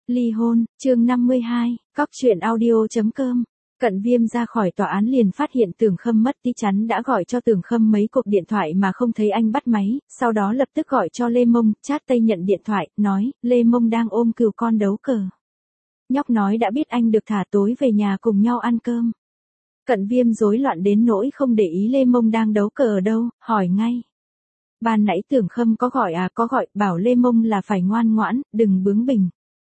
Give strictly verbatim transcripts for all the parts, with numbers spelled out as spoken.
Ly hôn, chương năm mươi hai, cóc truyện audio chấm com. Cận Viêm ra khỏi tòa án liền phát hiện Tưởng Khâm mất tí chắn đã gọi cho Tưởng Khâm mấy cuộc điện thoại mà không thấy anh bắt máy, sau đó lập tức gọi cho Lê Mông, chat Tây nhận điện thoại, nói, Lê Mông đang ôm cừu con đấu cờ. Nhóc nói đã biết anh được thả tối về nhà cùng nhau ăn cơm. Cận Viêm rối loạn đến nỗi không để ý Lê Mông đang đấu cờ ở đâu, hỏi ngay. Ban nãy Tưởng Khâm có gọi à, có gọi, bảo Lê Mông là phải ngoan ngoãn, đừng bướng bỉnh.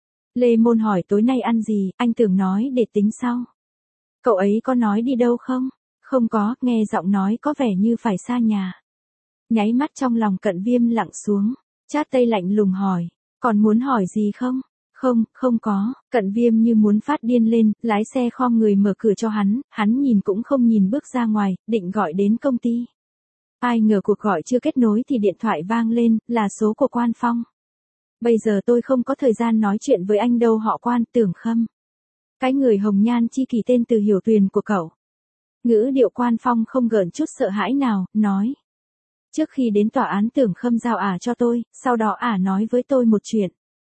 Lê Môn hỏi tối nay ăn gì, anh Tưởng nói để tính sau. Cậu ấy có nói đi đâu không? Không có, nghe giọng nói có vẻ như phải xa nhà. Nháy mắt trong lòng Cận Viêm lặng xuống, chat Tây lạnh lùng hỏi, còn muốn hỏi gì không? Không, không có, Cận Viêm như muốn phát điên lên, lái xe khom người mở cửa cho hắn, hắn nhìn cũng không nhìn bước ra ngoài, định gọi đến công ty. Ai ngờ cuộc gọi chưa kết nối thì điện thoại vang lên, là số của Quan Phong. Bây giờ tôi không có thời gian nói chuyện với anh đâu họ Quan, Tưởng Khâm. Cái người hồng nhan chi kỷ tên Từ Hiểu Tuyền của cậu. Ngữ điệu Quan Phong không gợn chút sợ hãi nào, nói. Trước khi đến tòa án Tưởng Khâm giao ả cho tôi, sau đó ả nói với tôi một chuyện.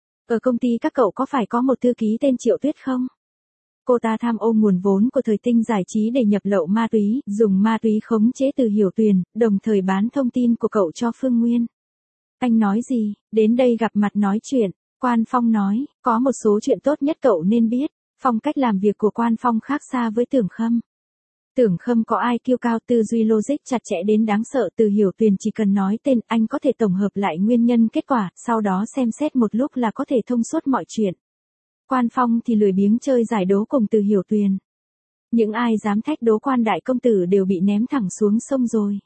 Ở công ty các cậu có phải có một thư ký tên Triệu Tuyết không? Cô ta tham ô nguồn vốn của Thời Tinh Giải Trí để nhập lậu ma túy, dùng ma túy khống chế Từ Hiểu Tuyền, đồng thời bán thông tin của cậu cho Phương Nguyên. Anh nói gì, đến đây gặp mặt nói chuyện, Quan Phong nói, có một số chuyện tốt nhất cậu nên biết, phong cách làm việc của Quan Phong khác xa với Tưởng Khâm. Tưởng Khâm có ai kiêu cao, tư duy logic chặt chẽ đến đáng sợ, Từ Hiểu Tuyền chỉ cần nói tên anh có thể tổng hợp lại nguyên nhân kết quả, sau đó xem xét một lúc là có thể thông suốt mọi chuyện. Quan Phong thì lười biếng chơi giải đố cùng Từ Hiểu Tuyền. Những ai dám thách đố Quan đại công tử đều bị ném thẳng xuống sông rồi.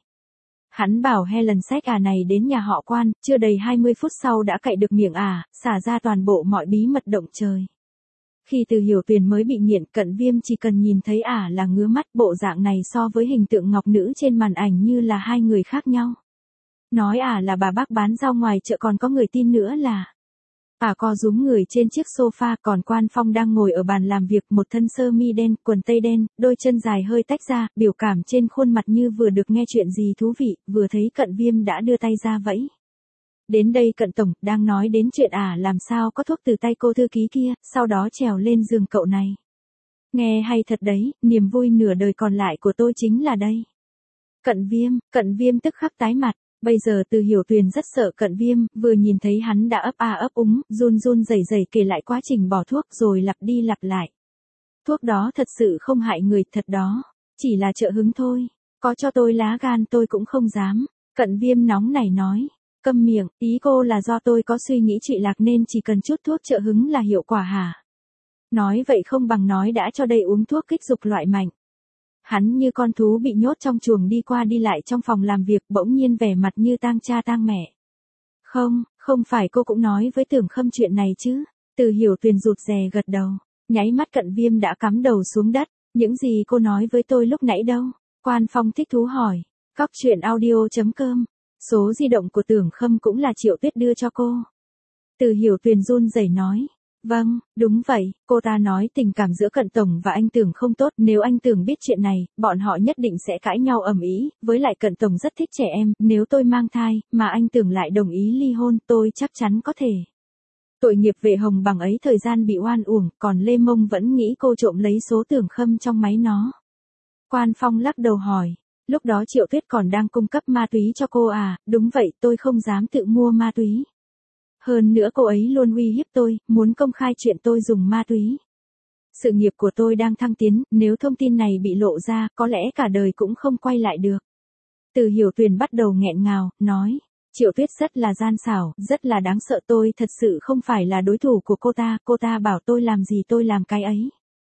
Hắn bảo Helen xách ả này đến nhà họ Quan, chưa đầy hai mươi phút sau đã cậy được miệng ả, xả ra toàn bộ mọi bí mật động trời. Khi Từ Hiểu Tuyền mới bị nghiện, Cận Viêm chỉ cần nhìn thấy ả là ngứa mắt, bộ dạng này so với hình tượng ngọc nữ trên màn ảnh như là hai người khác nhau. Nói ả là bà bác bán rau ngoài chợ còn có người tin nữa là. Ả co rúm người trên chiếc sofa, còn Quan Phong đang ngồi ở bàn làm việc, một thân sơ mi đen, quần tây đen, đôi chân dài hơi tách ra, biểu cảm trên khuôn mặt như vừa được nghe chuyện gì thú vị, vừa thấy Cận Viêm đã đưa tay ra vẫy. Đến đây Cận Tổng, đang nói đến chuyện ả làm sao có thuốc từ tay cô thư ký kia, sau đó trèo lên giường cậu này. Nghe hay thật đấy, niềm vui nửa đời còn lại của tôi chính là đây. Cận Viêm, Cận Viêm tức khắc tái mặt. Bây giờ Từ Hiểu Tuyền rất sợ Cận Viêm, vừa nhìn thấy hắn đã ấp a ấp úng, run run rẩy rẩy kể lại quá trình bỏ thuốc rồi lặp đi lặp lại. Thuốc đó thật sự không hại người, thật đó, chỉ là trợ hứng thôi, có cho tôi lá gan tôi cũng không dám. Cận Viêm nóng nảy nói, câm miệng, ý cô là do tôi có suy nghĩ trụy lạc nên chỉ cần chút thuốc trợ hứng là hiệu quả hả? Nói vậy không bằng nói đã cho đây uống thuốc kích dục loại mạnh. Hắn như con thú bị nhốt trong chuồng đi qua đi lại trong phòng làm việc, bỗng nhiên vẻ mặt như tang cha tang mẹ. Không, không phải cô cũng nói với Tưởng Khâm chuyện này chứ? Từ Hiểu Tuyền rụt rè gật đầu, nháy mắt Cận Viêm đã cắm đầu xuống đất. Những gì cô nói với tôi lúc nãy đâu? Quan Phong thích thú hỏi. Cóc truyện audio chấm com. Số di động của Tưởng Khâm cũng là Triệu Tuyết đưa cho cô. Từ Hiểu Tuyền run rẩy nói. Vâng, đúng vậy, cô ta nói tình cảm giữa Cận Tổng và anh Tưởng không tốt, nếu anh Tưởng biết chuyện này, bọn họ nhất định sẽ cãi nhau ầm ĩ, với lại Cận Tổng rất thích trẻ em, nếu tôi mang thai, mà anh Tưởng lại đồng ý ly hôn, tôi chắc chắn có thể. Tội nghiệp Vệ Hồng bằng ấy thời gian bị oan uổng, còn Lê Mông vẫn nghĩ cô trộm lấy số Tưởng Khâm trong máy nó. Quan Phong lắc đầu hỏi, lúc đó Triệu Tuyết còn đang cung cấp ma túy cho cô à? Đúng vậy, tôi không dám tự mua ma túy. Hơn nữa cô ấy luôn uy hiếp tôi, muốn công khai chuyện tôi dùng ma túy. Sự nghiệp của tôi đang thăng tiến, nếu thông tin này bị lộ ra, có lẽ cả đời cũng không quay lại được. Từ Hiểu Tuyền bắt đầu nghẹn ngào, nói, Triệu Tuyết rất là gian xảo, rất là đáng sợ, tôi thật sự không phải là đối thủ của cô ta, cô ta bảo tôi làm gì tôi làm cái ấy.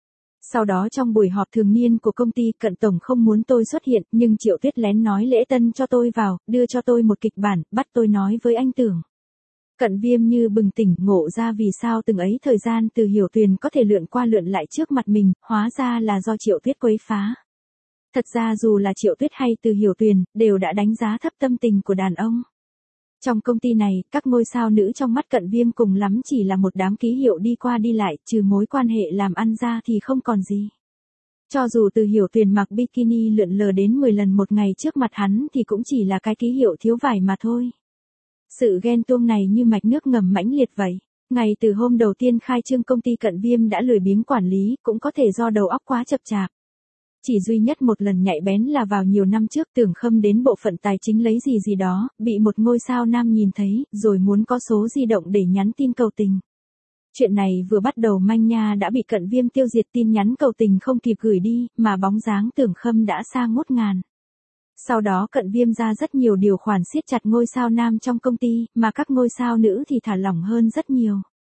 Sau đó trong buổi họp thường niên của công ty, Cận Tổng không muốn tôi xuất hiện, nhưng Triệu Tuyết lén nói lễ tân cho tôi vào, đưa cho tôi một kịch bản, bắt tôi nói với anh Tưởng. Cận Viêm như bừng tỉnh, ngộ ra vì sao từng ấy thời gian Từ Hiểu Tuyền có thể lượn qua lượn lại trước mặt mình, hóa ra là do Triệu Tuyết quấy phá. Thật ra dù là Triệu Tuyết hay Từ Hiểu Tuyền, đều đã đánh giá thấp tâm tình của đàn ông. Trong công ty này, các ngôi sao nữ trong mắt Cận Viêm cùng lắm chỉ là một đám ký hiệu đi qua đi lại, trừ mối quan hệ làm ăn ra thì không còn gì. Cho dù Từ Hiểu Tuyền mặc bikini lượn lờ đến mười lần một ngày trước mặt hắn thì cũng chỉ là cái ký hiệu thiếu vải mà thôi. Sự ghen tuông này như mạch nước ngầm mãnh liệt vậy. Ngày từ hôm đầu tiên khai trương công ty Cận Viêm đã lười biếng quản lý, cũng có thể do đầu óc quá chập chạp. Chỉ duy nhất một lần nhạy bén là vào nhiều năm trước Tưởng Khâm đến bộ phận tài chính lấy gì gì đó, bị một ngôi sao nam nhìn thấy, rồi muốn có số di động để nhắn tin cầu tình. Chuyện này vừa bắt đầu manh nha đã bị Cận Viêm tiêu diệt, tin nhắn cầu tình không kịp gửi đi, mà bóng dáng Tưởng Khâm đã xa ngút ngàn. Sau đó Cận Viêm ra rất nhiều điều khoản siết chặt ngôi sao nam trong công ty, mà các ngôi sao nữ thì thả lỏng hơn rất nhiều.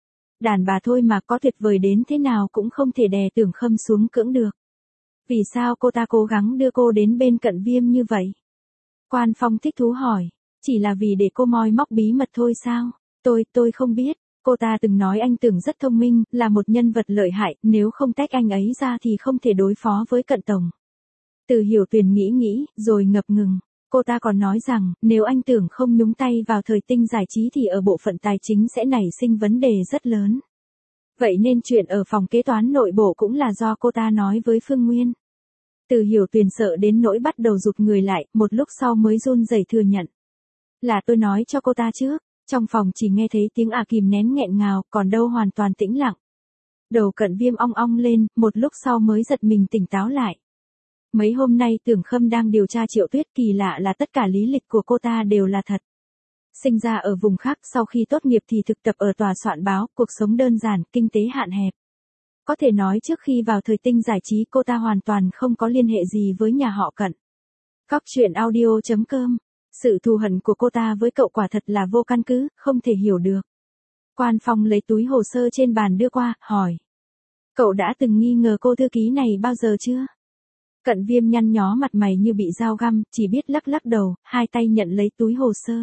Đàn bà thôi mà có tuyệt vời đến thế nào cũng không thể đè Tưởng Khâm xuống cưỡng được. Vì sao cô ta cố gắng đưa cô đến bên Cận Viêm như vậy? Quan Phong thích thú hỏi, chỉ là vì để cô moi móc bí mật thôi sao? Tôi, tôi không biết. Cô ta từng nói anh Tưởng rất thông minh, là một nhân vật lợi hại, nếu không tách anh ấy ra thì không thể đối phó với Cận Tổng. Từ Hiểu Tuyền nghĩ nghĩ, rồi ngập ngừng. Cô ta còn nói rằng, nếu anh Tưởng không nhúng tay vào thời tinh giải trí thì ở bộ phận tài chính sẽ nảy sinh vấn đề rất lớn. Vậy nên chuyện ở phòng kế toán nội bộ cũng là do cô ta nói với Phương Nguyên. Từ Hiểu Tuyền sợ đến nỗi bắt đầu rụt người lại, một lúc sau mới run rẩy thừa nhận. Là tôi nói cho cô ta trước. Trong phòng chỉ nghe thấy tiếng à kìm nén nghẹn ngào, còn đâu hoàn toàn tĩnh lặng. Đầu Cận Viêm ong ong lên, một lúc sau mới giật mình tỉnh táo lại. Mấy hôm nay Tưởng Khâm đang điều tra Triệu Tuyết, kỳ lạ là tất cả lý lịch của cô ta đều là thật. Sinh ra ở vùng khác, sau khi tốt nghiệp thì thực tập ở tòa soạn báo, cuộc sống đơn giản, kinh tế hạn hẹp. Có thể nói trước khi vào thời tinh giải trí cô ta hoàn toàn không có liên hệ gì với nhà họ Cận. Cóc truyện audio chấm com. Sự thù hận của cô ta với cậu quả thật là vô căn cứ, không thể hiểu được. Quan Phong lấy túi hồ sơ trên bàn đưa qua, hỏi. Cậu đã từng nghi ngờ cô thư ký này bao giờ chưa? Cận Viêm nhăn nhó mặt mày như bị dao găm, chỉ biết lắc lắc đầu, hai tay nhận lấy túi hồ sơ.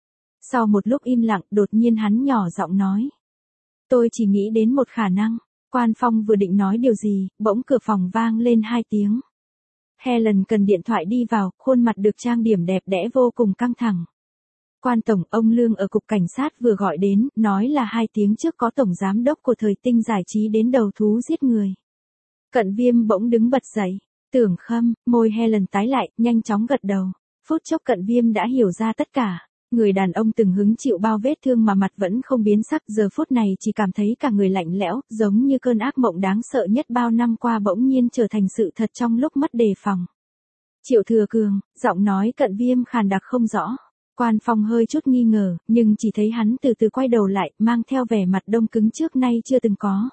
Sau một lúc im lặng, đột nhiên hắn nhỏ giọng nói. Tôi chỉ nghĩ đến một khả năng. Quan Phong vừa định nói điều gì, bỗng cửa phòng vang lên hai tiếng. Helen cần điện thoại đi vào, khuôn mặt được trang điểm đẹp đẽ vô cùng căng thẳng. Quan Tổng, ông Lương ở cục cảnh sát vừa gọi đến, nói là hai tiếng trước có tổng giám đốc của thời tinh giải trí đến đầu thú giết người. Cận Viêm bỗng đứng bật dậy. Tưởng Khâm, môi Helen tái lại, nhanh chóng gật đầu. Phút chốc Cận Viêm đã hiểu ra tất cả. Người đàn ông từng hứng chịu bao vết thương mà mặt vẫn không biến sắc, giờ phút này chỉ cảm thấy cả người lạnh lẽo, giống như cơn ác mộng đáng sợ nhất bao năm qua bỗng nhiên trở thành sự thật trong lúc mất đề phòng. Triệu Thừa Cường, giọng nói Cận Viêm khàn đặc không rõ. Quan Phong hơi chút nghi ngờ, nhưng chỉ thấy hắn từ từ quay đầu lại, mang theo vẻ mặt đông cứng trước nay chưa từng có.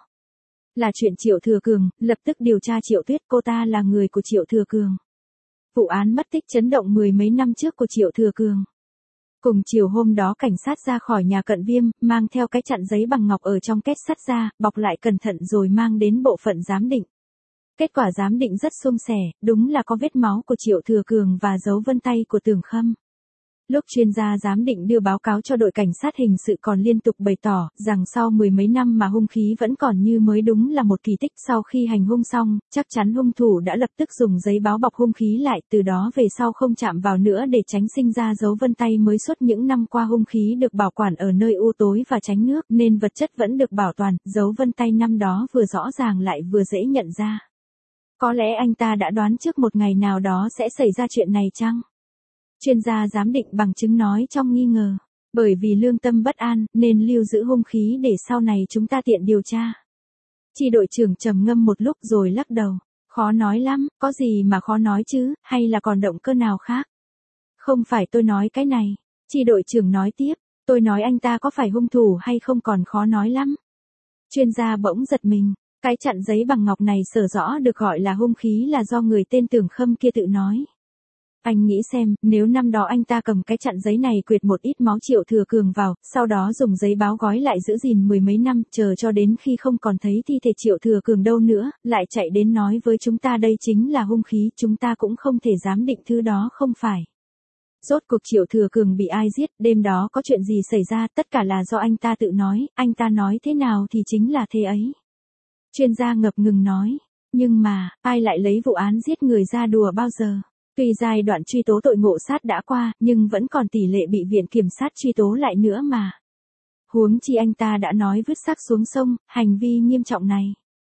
Là chuyện Triệu Thừa Cường, lập tức điều tra Triệu Tuyết, cô ta là người của Triệu Thừa Cường. Vụ án mất tích chấn động mười mấy năm trước của Triệu Thừa Cường. Cùng chiều hôm đó cảnh sát ra khỏi nhà Cận Viêm, mang theo cái chặn giấy bằng ngọc ở trong két sắt ra, bọc lại cẩn thận rồi mang đến bộ phận giám định. Kết quả giám định rất suôn sẻ, đúng là có vết máu của Triệu Thừa Cường và dấu vân tay của Tưởng Khâm. Lúc chuyên gia giám định đưa báo cáo cho đội cảnh sát hình sự còn liên tục bày tỏ rằng sau mười mấy năm mà hung khí vẫn còn như mới, đúng là một kỳ tích. Sau khi hành hung xong, chắc chắn hung thủ đã lập tức dùng giấy báo bọc hung khí lại, từ đó về sau không chạm vào nữa để tránh sinh ra dấu vân tay mới. Suốt những năm qua hung khí được bảo quản ở nơi u tối và tránh nước nên vật chất vẫn được bảo toàn, dấu vân tay năm đó vừa rõ ràng lại vừa dễ nhận ra. Có lẽ anh ta đã đoán trước một ngày nào đó sẽ xảy ra chuyện này chăng? Chuyên gia giám định bằng chứng nói trong nghi ngờ. Bởi vì lương tâm bất an, nên lưu giữ hung khí để sau này chúng ta tiện điều tra. Chi đội trưởng trầm ngâm một lúc rồi lắc đầu. Khó nói lắm, có gì mà khó nói chứ, hay là còn động cơ nào khác? Không phải tôi nói cái này. Chi đội trưởng nói tiếp, tôi nói anh ta có phải hung thủ hay không còn khó nói lắm. Chuyên gia bỗng giật mình. Cái chặn giấy bằng ngọc này sở rõ được gọi là hung khí là do người tên Tưởng Khâm kia tự nói. Anh nghĩ xem, nếu năm đó anh ta cầm cái chặn giấy này quyệt một ít máu Triệu Thừa Cường vào, sau đó dùng giấy báo gói lại giữ gìn mười mấy năm, chờ cho đến khi không còn thấy thi thể Triệu Thừa Cường đâu nữa, lại chạy đến nói với chúng ta đây chính là hung khí, chúng ta cũng không thể giám định thứ đó không phải. Rốt cuộc Triệu Thừa Cường bị ai giết, đêm đó có chuyện gì xảy ra, tất cả là do anh ta tự nói, anh ta nói thế nào thì chính là thế ấy. Chuyên gia ngập ngừng nói, nhưng mà, ai lại lấy vụ án giết người ra đùa bao giờ? Tuy giai đoạn truy tố tội ngộ sát đã qua, nhưng vẫn còn tỷ lệ bị viện kiểm sát truy tố lại nữa mà. Huống chi anh ta đã nói vứt xác xuống sông, hành vi nghiêm trọng này.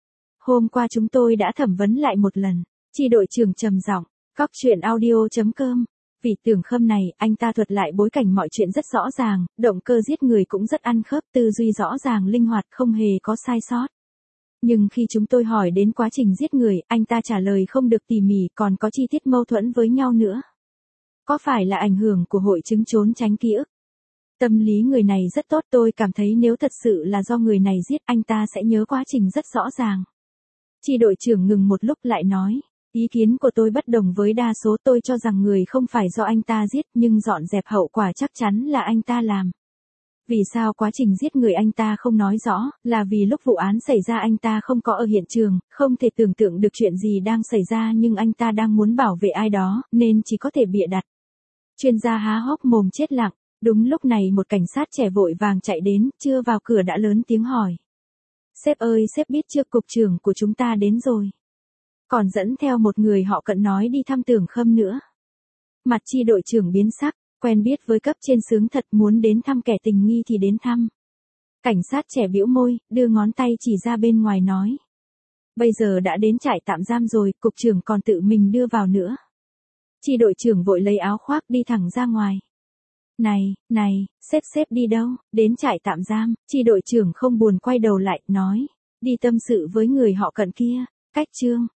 Hôm qua chúng tôi đã thẩm vấn lại một lần. Chi đội trưởng trầm giọng, cóc truyện audio chấm com. Vị Tưởng Khâm này, anh ta thuật lại bối cảnh mọi chuyện rất rõ ràng, động cơ giết người cũng rất ăn khớp, tư duy rõ ràng linh hoạt, không hề có sai sót. Nhưng khi chúng tôi hỏi đến quá trình giết người, anh ta trả lời không được tỉ mỉ, còn có chi tiết mâu thuẫn với nhau nữa. Có phải là ảnh hưởng của hội chứng trốn tránh ký ức? Tâm lý người này rất tốt, tôi cảm thấy nếu thật sự là do người này giết, anh ta sẽ nhớ quá trình rất rõ ràng. Chi đội trưởng ngừng một lúc lại nói, ý kiến của tôi bất đồng với đa số, tôi cho rằng người không phải do anh ta giết, nhưng dọn dẹp hậu quả chắc chắn là anh ta làm. Vì sao quá trình giết người anh ta không nói rõ, là vì lúc vụ án xảy ra anh ta không có ở hiện trường, không thể tưởng tượng được chuyện gì đang xảy ra, nhưng anh ta đang muốn bảo vệ ai đó, nên chỉ có thể bịa đặt. Chuyên gia há hốc mồm chết lặng. Đúng lúc này một cảnh sát trẻ vội vàng chạy đến, chưa vào cửa đã lớn tiếng hỏi. Sếp ơi, sếp biết chưa, cục trưởng của chúng ta đến rồi. Còn dẫn theo một người họ Cận nói đi thăm Tưởng Khâm nữa. Mặt Chi đội trưởng biến sắc, quen biết với cấp trên sướng thật, muốn đến thăm kẻ tình nghi thì đến thăm. Cảnh sát trẻ bĩu môi, đưa ngón tay chỉ ra bên ngoài nói. Bây giờ đã đến trại tạm giam rồi, cục trưởng còn tự mình đưa vào nữa. Chi đội trưởng vội lấy áo khoác đi thẳng ra ngoài. Này, này, sếp sếp đi đâu, đến trại tạm giam, chi đội trưởng không buồn quay đầu lại, nói, đi tâm sự với người họ Cận kia, cách Trương.